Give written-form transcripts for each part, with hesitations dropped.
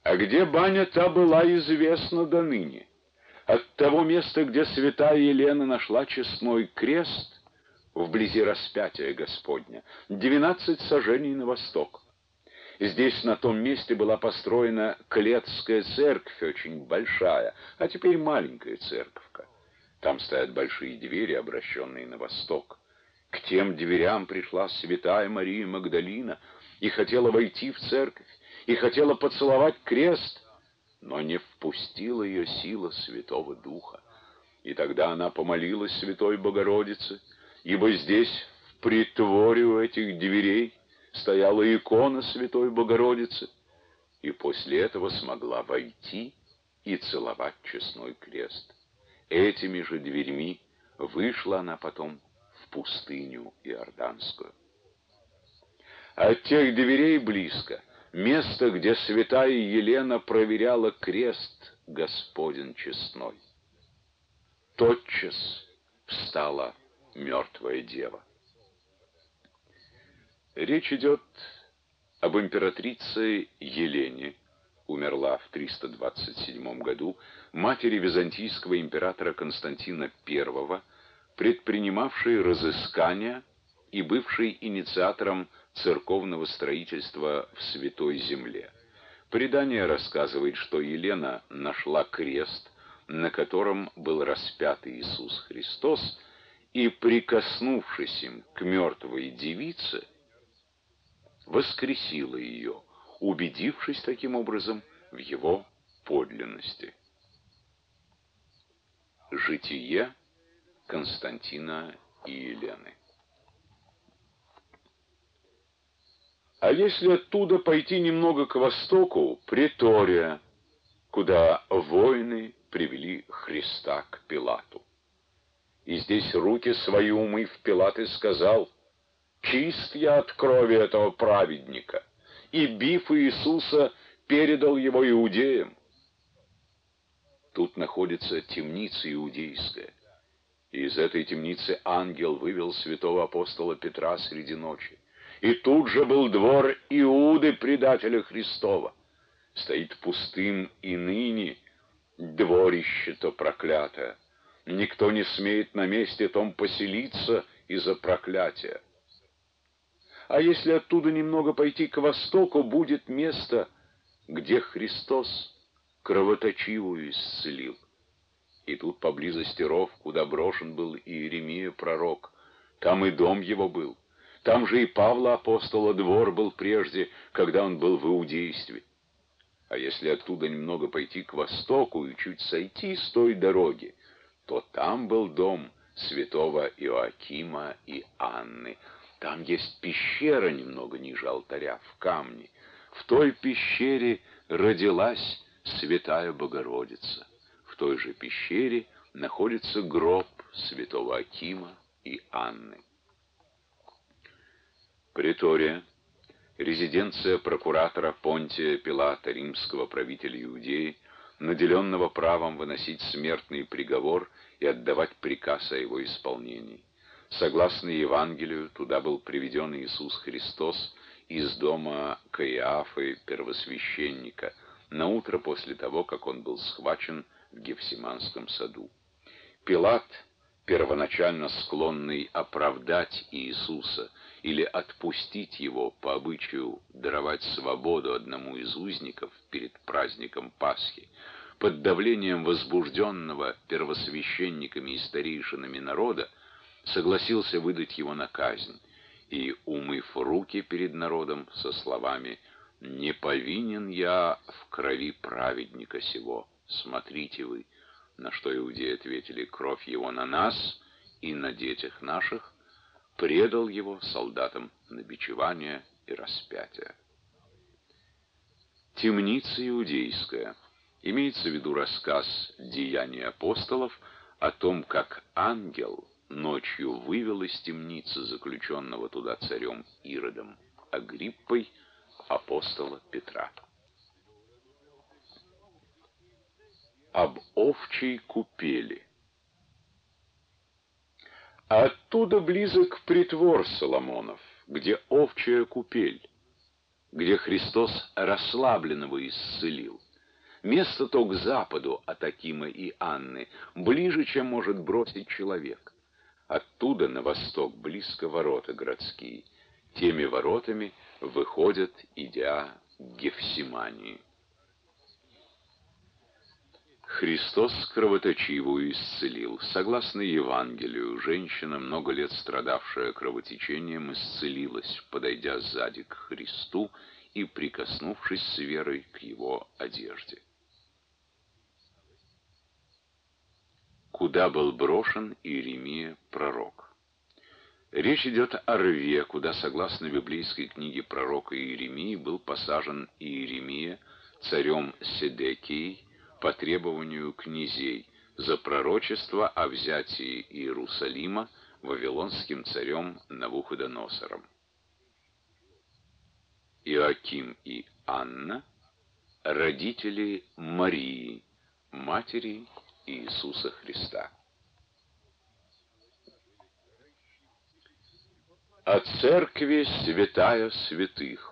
А где баня та была известна до ныне. От того места, где святая Елена нашла честной крест, вблизи распятия Господня, 12 саженей на восток. Здесь, на том месте, была построена Клетская церковь, очень большая, а теперь маленькая церковка. Там стоят большие двери, обращенные на восток. К тем дверям пришла святая Мария Магдалина и хотела войти в церковь, и хотела поцеловать крест, но не впустила ее сила Святого Духа. И тогда она помолилась Святой Богородице, ибо здесь, в притворе у этих дверей, стояла икона Святой Богородицы, и после этого смогла войти и целовать честной крест. Этими же дверьми вышла она потом в пустыню Иорданскую. От тех дверей близко место, где святая Елена проверяла крест Господень честной. Тотчас встала мертвая дева. Речь идет об императрице Елене, умерла в 327 году, матери византийского императора Константина I, предпринимавшей разыскания и бывшей инициатором церковного строительства в Святой Земле. Предание рассказывает, что Елена нашла крест, на котором был распят Иисус Христос, и, прикоснувшись им к мертвой девице, воскресила ее, убедившись таким образом в его подлинности. Житие Константина и Елены. А если оттуда пойти немного к востоку, Претория, куда воины привели Христа к Пилату. И здесь руки свои умыв, Пилат и сказал: «Чист я от крови этого праведника», и, бив Иисуса, передал его иудеям. Тут находится темница иудейская. И из этой темницы ангел вывел святого апостола Петра среди ночи. И тут же был двор Иуды, предателя Христова. Стоит пустым и ныне дворище-то проклятое. Никто не смеет на месте том поселиться из-за проклятия. А если оттуда немного пойти к востоку, будет место, где Христос кровоточивую исцелил. И тут поблизости ров, куда брошен был Иеремия пророк, там и дом его был. Там же и Павла апостола двор был прежде, когда он был в иудействе. А если оттуда немного пойти к востоку и чуть сойти с той дороги, то там был дом святого Иоакима и Анны. Там есть пещера немного ниже алтаря, в камне. В той пещере родилась святая Богородица. В той же пещере находится гроб святого Акима и Анны. Претория, резиденция прокуратора Понтия Пилата, римского правителя Иудеи, наделенного правом выносить смертный приговор и отдавать приказ о его исполнении. Согласно Евангелию, туда был приведен Иисус Христос из дома Каиафы, первосвященника, на утро после того, как он был схвачен в Гефсиманском саду. Пилат, первоначально склонный оправдать Иисуса или отпустить его по обычаю даровать свободу одному из узников перед праздником Пасхи, под давлением возбужденного первосвященниками и старейшинами народа, согласился выдать его на казнь и, умыв руки перед народом со словами: «Не повинен я в крови праведника сего, смотрите вы», на что иудеи ответили: «Кровь его на нас и на детях наших», предал его солдатам на бичевание и распятие. Темница иудейская. Имеется в виду рассказ «Деяний апостолов» о том, как ангел ночью вывел из темницы заключенного туда царем Иродом Агриппой апостола Петра. Об овчей купели. А оттуда близок притвор Соломонов, где овчая купель. где Христос расслабленного исцелил. Место то к западу от Акима и Анны, ближе, чем может бросить человек. Оттуда на восток близко ворота городские. Теми воротами выходят, идя к Гефсимании. Христос кровоточивую исцелил. Согласно Евангелию, женщина, много лет страдавшая кровотечением, исцелилась, подойдя сзади к Христу и прикоснувшись с верой к Его одежде. Куда был брошен Иеремия пророк? Речь идет о рве, куда, согласно библейской книге пророка Иеремии, был посажен Иеремия царем Седекией по требованию князей за пророчество о взятии Иерусалима вавилонским царем Навуходоносором. Иоаким и Анна — родители Марии, матери Иисуса Христа. О церкви святая святых.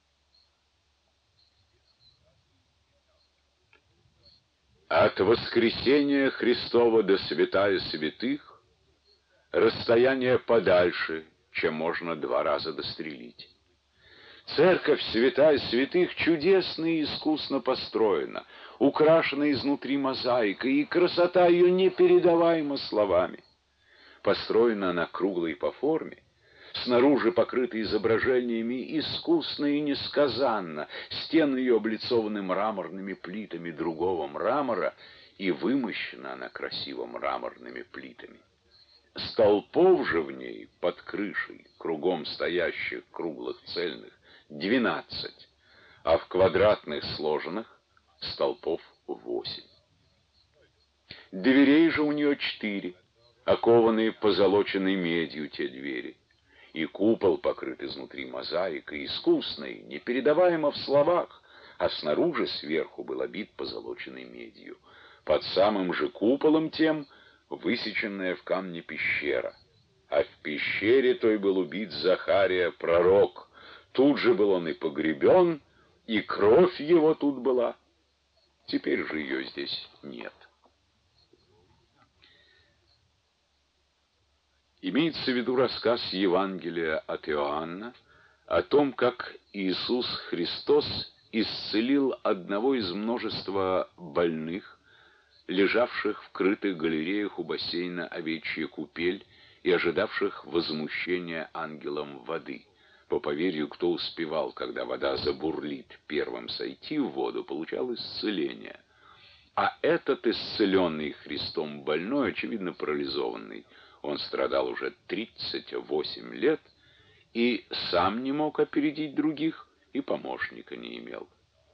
От воскресения Христова до святая святых расстояние подальше, чем можно 2 раза дострелить. Церковь святая святых чудесно и искусно построена, украшена изнутри мозаикой, и красота ее непередаваема словами. Построена она круглой по форме, снаружи покрыта изображениями искусно и несказанно, стены ее облицованы мраморными плитами другого мрамора, и вымощена она красиво мраморными плитами. Столпов же в ней под крышей, кругом стоящих круглых цельных, 12, а в квадратных сложенных столпов 8. Дверей же у нее 4, окованные позолоченной медью те двери, и купол покрыт изнутри мозаикой, искусной, непередаваемо в словах, а снаружи сверху был обит позолоченной медью. Под самым же куполом тем высеченная в камне пещера, а в пещере той был убит Захария пророк. Тут же был он и погребен, и кровь его тут была. Теперь же ее здесь нет. Имеется в виду рассказ Евангелия от Иоанна о том, как Иисус Христос исцелил одного из множества больных, лежавших в крытых галереях у бассейна Овечья купель и ожидавших возмущения ангелом воды. По поверью, кто успевал, когда вода забурлит, первым сойти в воду, получал исцеление. А этот исцеленный Христом больной, очевидно парализованный, он страдал уже 38 лет и сам не мог опередить других, и помощника не имел.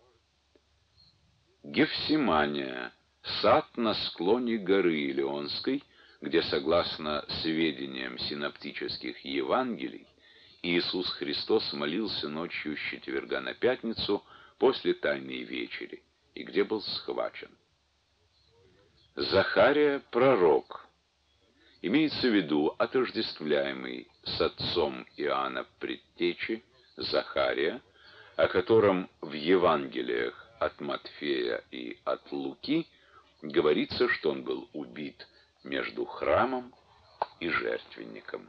Гефсимания — сад на склоне горы Илионской, где, согласно сведениям синоптических Евангелий, Иисус Христос молился ночью с четверга на пятницу после Тайной вечери, и где был схвачен. Захария — пророк. Имеется в виду отождествляемый с отцом Иоанна Предтечи Захария, о котором в Евангелиях от Матфея и от Луки говорится, что он был убит между храмом и жертвенником.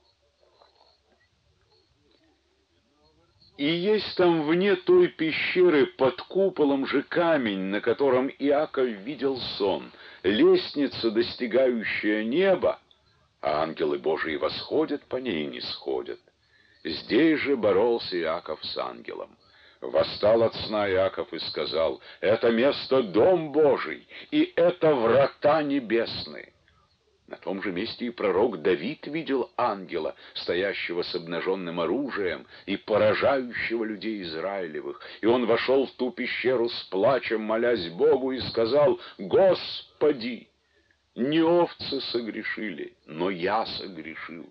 И есть там вне той пещеры под куполом же камень, на котором Иаков видел сон, лестница, достигающая неба, а ангелы Божии восходят по ней и не сходят. Здесь же боролся Иаков с ангелом. Восстал от сна Иаков и сказал: «Это место дом Божий, и это врата небесные». На том же месте и пророк Давид видел ангела, стоящего с обнаженным оружием и поражающего людей Израилевых. И он вошел в ту пещеру с плачем, молясь Богу, и сказал: «Господи, не овцы согрешили, но я согрешил».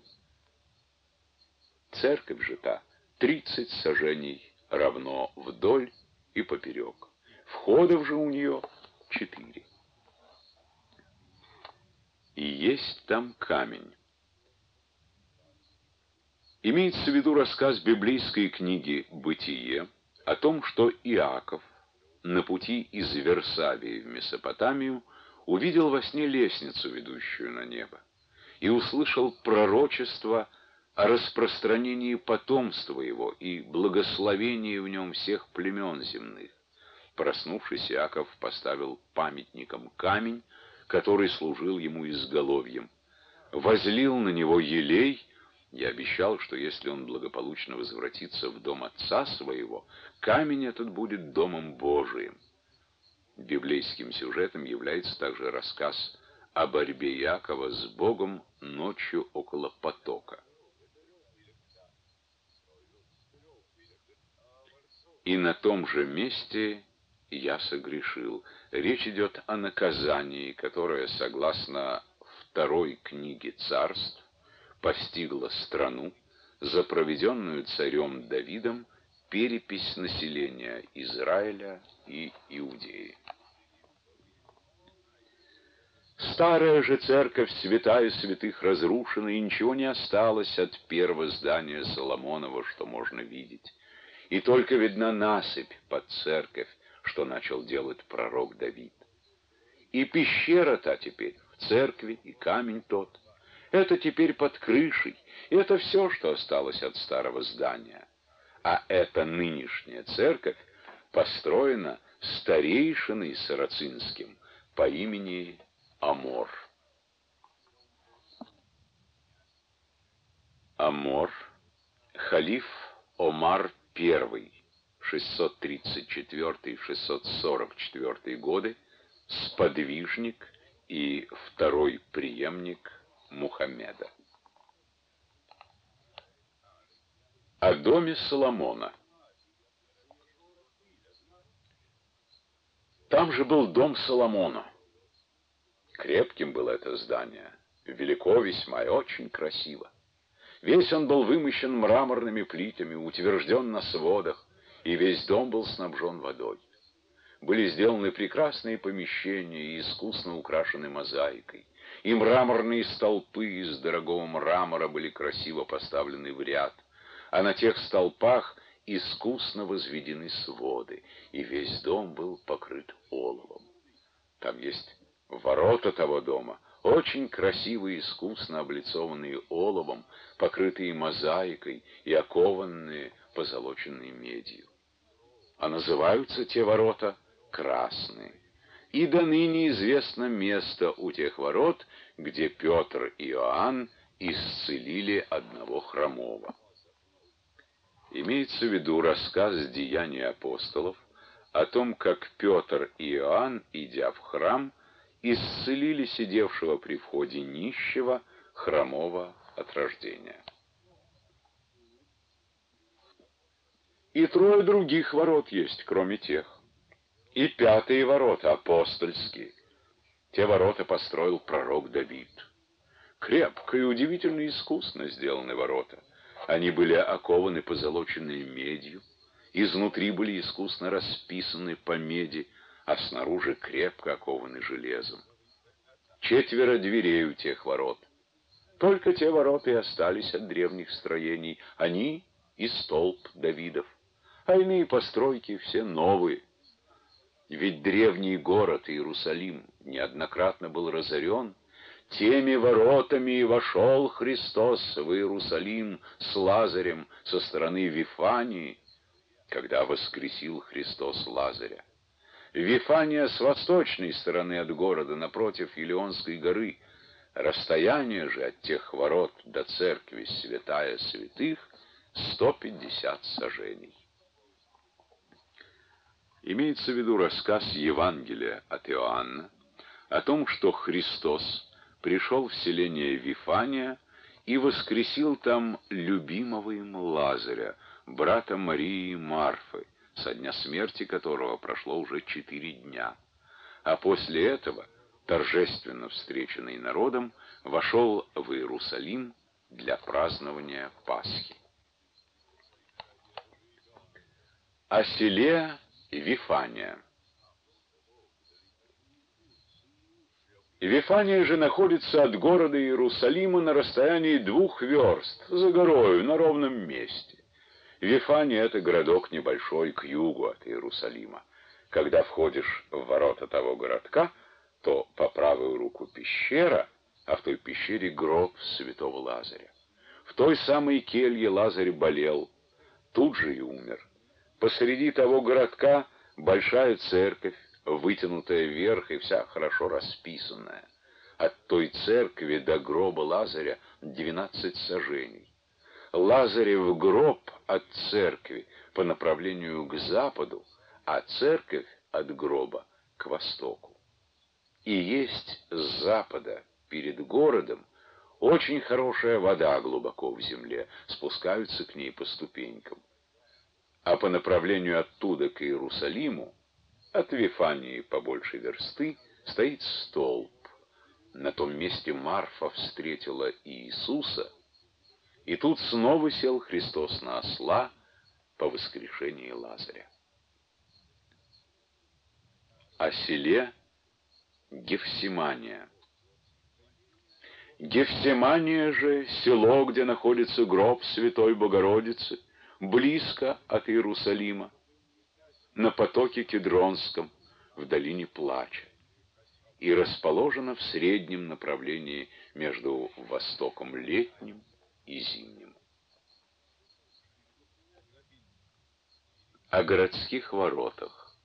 Церковь же та 30 саженей равно вдоль и поперек. Входов же у нее 4. И есть там камень. Имеется в виду рассказ библейской книги «Бытие», о том, что Иаков на пути из Версавии в Месопотамию увидел во сне лестницу, ведущую на небо, и услышал пророчество о распространении потомства его и благословении в нем всех племен земных. Проснувшись, Иаков поставил памятником камень, который служил ему изголовьем, возлил на него елей и обещал, что если он благополучно возвратится в дом отца своего, камень этот будет домом Божиим. Библейским сюжетом является также рассказ о борьбе Иакова с Богом ночью около потока. «И на том же месте я согрешил». Речь идет о наказании, которое, согласно второй книге Царств, постигло страну за проведенную царем Давидом перепись населения Израиля и Иудеи. Старая же церковь, святая святых, разрушена, и ничего не осталось от первого здания Соломонова, что можно видеть. И только видна насыпь под церковь, что начал делать пророк Давид. И пещера та теперь в церкви, и камень тот. Это теперь под крышей, и это все, что осталось от старого здания. А эта нынешняя церковь построена старейшиной сарацинским по имени Амор. Амор, халиф Омар I, 634-644 годы, сподвижник и второй преемник Мухаммеда. О доме Соломона. Там же был дом Соломона. Крепким было это здание, велико весьма и очень красиво. Весь он был вымощен мраморными плитами, утвержден на сводах, и весь дом был снабжен водой. Были сделаны прекрасные помещения и искусно украшены мозаикой, и мраморные столпы из дорогого мрамора были красиво поставлены в ряд, а на тех столпах искусно возведены своды, и весь дом был покрыт оловом. Там есть ворота того дома, очень красивые, искусно облицованные оловом, покрытые мозаикой и окованные позолоченной медью. А называются те ворота Красные. И до ныне известно место у тех ворот, где Петр и Иоанн исцелили одного хромого. Имеется в виду рассказ «Деяний апостолов» о том, как Петр и Иоанн, идя в храм, исцелили сидевшего при входе нищего, хромого от рождения. И 3 других ворот есть, кроме тех. И 5-е ворота, апостольские. Те ворота построил пророк Давид. Крепко и удивительно искусно сделаны ворота. Они были окованы позолоченной медью, изнутри были искусно расписаны по меди, а снаружи крепко окованы железом. 4 дверей у тех ворот. Только те ворота и остались от древних строений, они и столб Давидов, а иные постройки все новые. Ведь древний город Иерусалим неоднократно был разорен. Теми воротами и вошел Христос в Иерусалим с Лазарем со стороны Вифании, когда воскресил Христос Лазаря. Вифания с восточной стороны от города, напротив Елеонской горы. Расстояние же от тех ворот до церкви святая святых 150 саженей. Имеется в виду рассказ Евангелия от Иоанна о том, что Христос пришел в селение Вифания и воскресил там любимого им Лазаря, брата Марии и Марфы, со дня смерти которого прошло уже 4 дня. А после этого, торжественно встреченный народом, вошел в Иерусалим для празднования Пасхи. О селе Вифания. Вифания же находится от города Иерусалима на расстоянии 2 верст, за горою, на ровном месте. Вифания — это городок небольшой к югу от Иерусалима. Когда входишь в ворота того городка, то по правую руку пещера, а в той пещере гроб святого Лазаря. В той самой келье Лазарь болел, тут же и умер. Посреди того городка большая церковь, вытянутая вверх и вся хорошо расписанная. От той церкви до гроба Лазаря 12 саженей. Лазарев гроб от церкви по направлению к западу, а церковь от гроба к востоку. И есть с запада, перед городом, очень хорошая вода глубоко в земле, спускаются к ней по ступенькам. А по направлению оттуда к Иерусалиму, от Вифании побольше версты, стоит столб. На том месте Марфа встретила Иисуса, и тут снова сел Христос на осла по воскрешении Лазаря. О селе Гефсимания. Гефсимания же, село, где находится гроб Святой Богородицы, близко от Иерусалима, на потоке Кедронском, в долине Плача, и расположено в среднем направлении между Востоком летним и зимним. О городских воротах.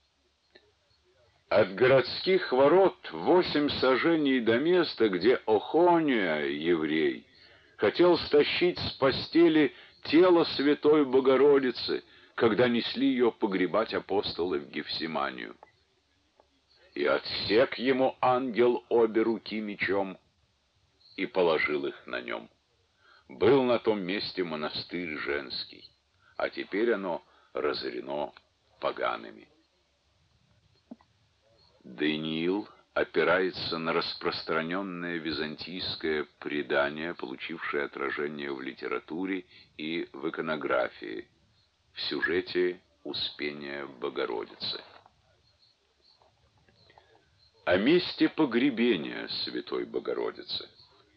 От городских ворот 8 саженей до места, где Охония, еврей, хотел стащить с постели тело Святой Богородицы, когда несли ее погребать апостолы в Гефсиманию. И отсек ему ангел обе руки мечом и положил их на нем. Был на том месте монастырь женский, а теперь оно разорено погаными. Даниил опирается на распространенное византийское предание, получившее отражение в литературе и в иконографии, в сюжете Успения Богородицы. О месте погребения Святой Богородицы.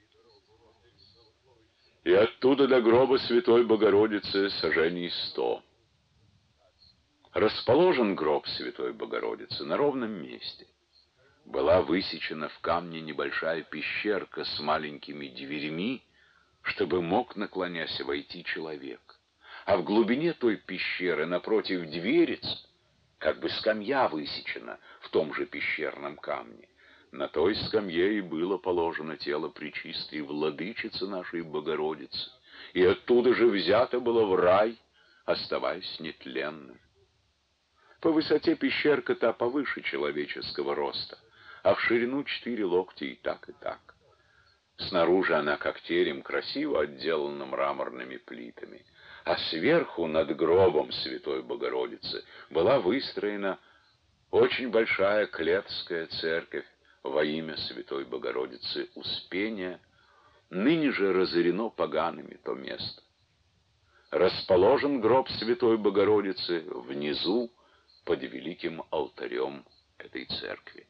И оттуда до гроба Святой Богородицы сажений 100. Расположен гроб Святой Богородицы на ровном месте. Была высечена в камне небольшая пещерка с маленькими дверьми, чтобы мог, наклонясь, войти человек. А в глубине той пещеры, напротив дверец, как бы скамья высечена в том же пещерном камне. На той скамье и было положено тело пречистой владычицы нашей Богородицы, и оттуда же взято было в рай, оставаясь нетленным. По высоте пещерка та повыше человеческого роста, а в ширину 4 локтя и так, и так. Снаружи она, как терем, красиво отделана мраморными плитами, а сверху, над гробом Святой Богородицы, была выстроена очень большая Клетская церковь во имя Святой Богородицы Успения, ныне же разорено погаными то место. Расположен гроб Святой Богородицы внизу, под великим алтарем этой церкви.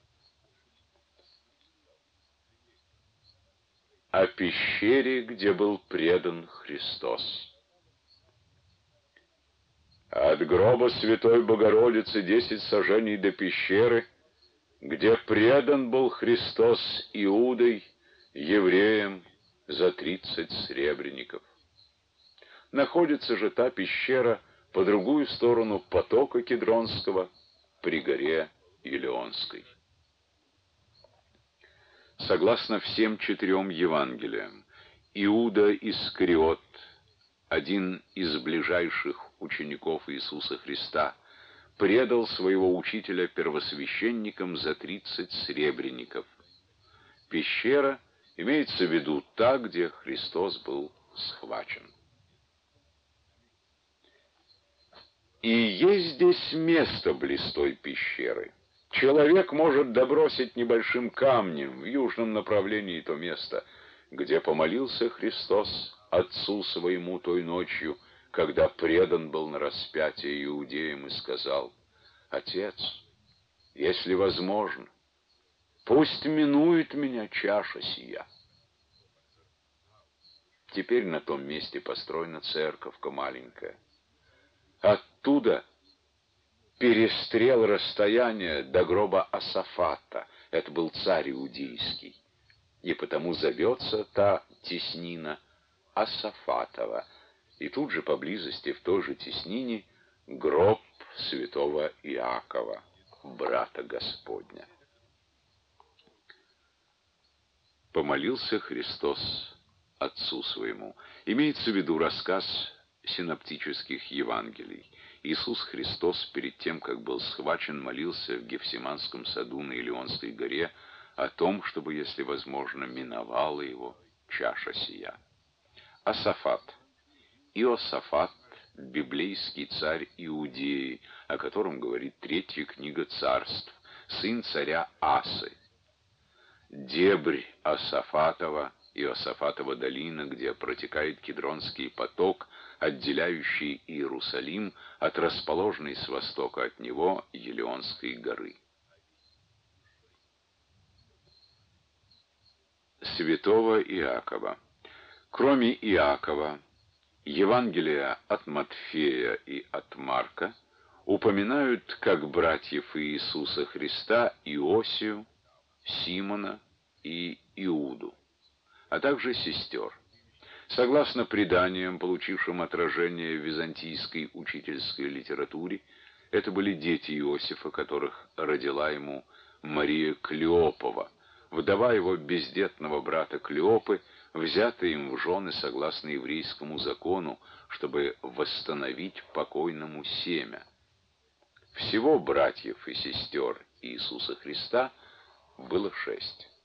О пещере, где был предан Христос. От гроба Святой Богородицы 10 саженей до пещеры, где предан был Христос Иудой, евреям, за 30 сребреников. Находится же та пещера по другую сторону потока Кедронского, при горе Елеонской. Согласно всем 4 Евангелиям, Иуда Искариот, один из ближайших учеников Иисуса Христа, предал своего учителя первосвященникам за 30 сребреников. Пещера имеется в виду та, где Христос был схвачен. И есть здесь место близ той пещеры. Человек может добросить небольшим камнем в южном направлении то место, где помолился Христос Отцу Своему той ночью, когда предан был на распятие иудеям, и сказал: «Отец, если возможно, пусть минует меня чаша сия». Теперь на том месте построена церковка маленькая. Оттуда перестрел расстояние до гроба Асафата. Это был царь иудейский. И потому зовется та теснина Асафатова. И тут же поблизости, в той же теснине, гроб святого Иакова, брата Господня. Помолился Христос Отцу Своему. Имеется в виду рассказ синоптических Евангелий. Иисус Христос перед тем, как был схвачен, молился в Гефсиманском саду на Илионской горе о том, чтобы, если возможно, миновала его чаша сия. Асафат. Иосафат, библейский царь Иудеи, о котором говорит третья книга Царств, сын царя Асы. Дебрь Асафатова, Иосафатова долина, где протекает Кедронский поток, отделяющий Иерусалим от расположенной с востока от него Елеонской горы. Святого Иакова. Кроме Иакова, Евангелия от Матфея и от Марка упоминают как братьев Иисуса Христа Иосию, Симона и Иуду, а также сестер. Согласно преданиям, получившим отражение в византийской учительской литературе, это были дети Иосифа, которых родила ему Мария Клеопова, вдова его бездетного брата Клеопы, взятая им в жены согласно еврейскому закону, чтобы восстановить покойному семя. Всего братьев и сестер Иисуса Христа было 6.